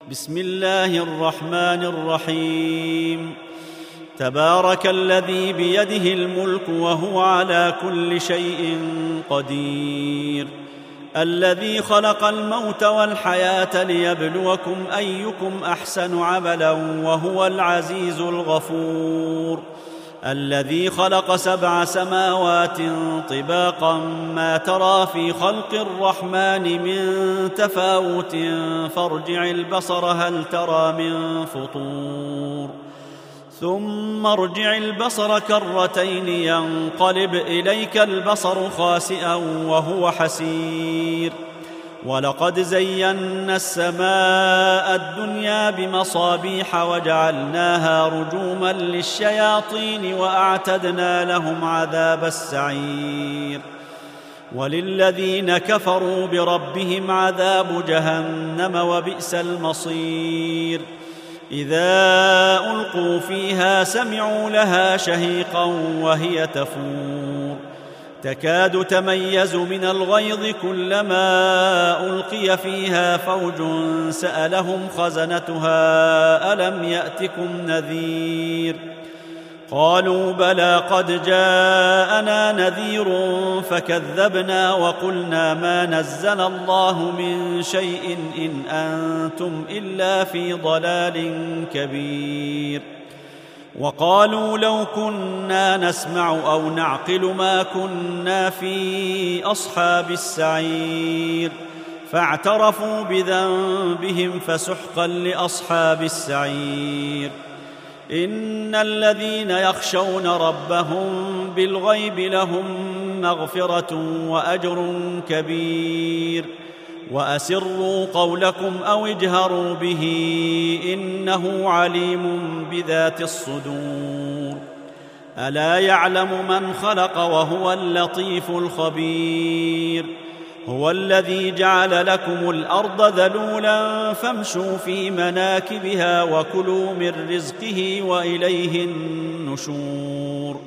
بسم الله الرحمن الرحيم. تبارك الذي بيده الملك وهو على كل شيء قدير، الذي خلق الموت والحياة ليبلوكم أيكم أحسن عملا وهو العزيز الغفور، الذي خلق 7 سماوات طباقا ما ترى في خلق الرحمن من تفاوت فارجع البصر هل ترى من فطور، ثم ارجع البصر كرتين ينقلب إليك البصر خاسئا وهو حسير، ولقد زينا السماء الدنيا بمصابيح وجعلناها رجوما للشياطين وأعتدنا لهم عذاب السعير، وللذين كفروا بربهم عذاب جهنم وبئس المصير. إذا ألقوا فيها سمعوا لها شهيقا وهي تفور، تكاد تميز من الغيظ كلما ألقي فيها فوج سألهم خزنتها ألم يأتكم نذير، قالوا بلى قد جاءنا نذير فكذبنا وقلنا ما نزل الله من شيء إن أنتم إلا في ضلال كبير، وقالوا لو كنا نسمع أو نعقل ما كنا في أصحاب السعير، فاعترفوا بذنبهم فسحقا لأصحاب السعير. إن الذين يخشون ربهم بالغيب لهم مغفرة وأجر كبير، وأسروا قولكم أو اجهروا به إنه عليم بذات الصدور. ألا يعلم من خلق وهو اللطيف الخبير، هو الذي جعل لكم الأرض ذلولا فامشوا في مناكبها وكلوا من رزقه وإليه النشور.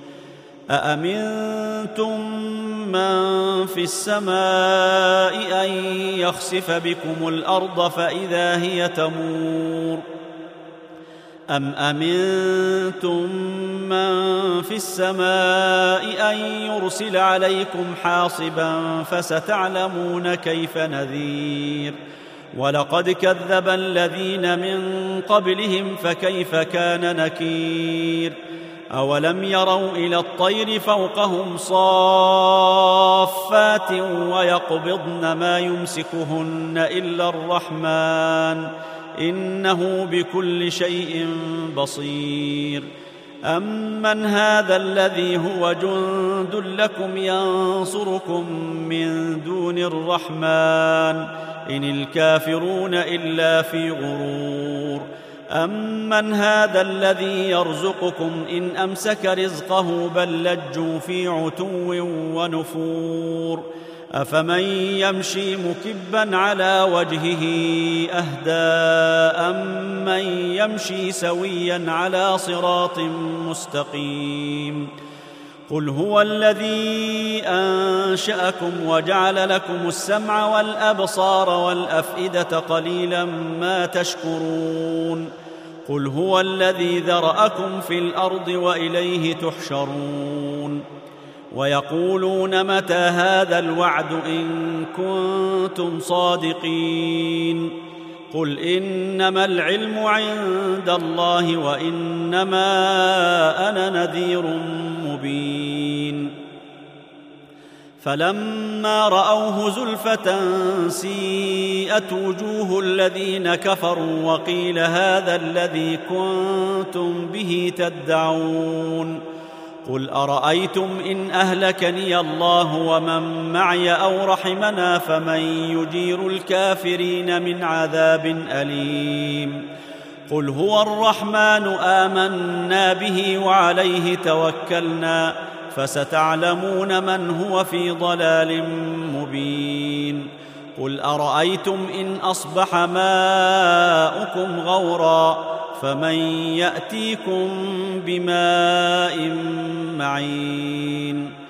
أأمنتم من في السماء أن يخسف بكم الأرض فإذا هي تمور، أم أمنتم من في السماء أن يرسل عليكم حاصبا فستعلمون كيف نذير. ولقد كذب الذين من قبلهم فكيف كان نكير. أولم يروا إلى الطير فوقهم صافات ويقبضن ما يمسكهن إلا الرحمن إنه بكل شيء بصير. أمن هذا الذي هو جند لكم ينصركم من دون الرحمن إن الكافرون إلا في غرور. أمن هذا الذي يرزقكم إن أمسك رزقه بل لجوا في عتو ونفور. أفمن يمشي مكبا على وجهه أهدى أمن يمشي سويا على صراط مستقيم. قل هو الذي أنشأكم وجعل لكم السمع والأبصار والأفئدة قليلا ما تشكرون. قل هو الذي ذرأكم في الأرض وإليه تحشرون. ويقولون متى هذا الوعد إن كنتم صادقين. قل إنما العلم عند الله وإنما أنا نذير مبين. فلما رأوه زلفة سيئت وجوه الذين كفروا وقيل هذا الذي كنتم به تدعون. قل أرأيتم إن أهلكني الله ومن معي أو رحمنا فمن يجير الكافرين من عذاب أليم. قل هو الرحمن آمنا به وعليه توكلنا فستعلمون من هو في ضلال مبين. قل أرأيتم إن أصبح ماؤكم غورا فمن يأتيكم بماء معين.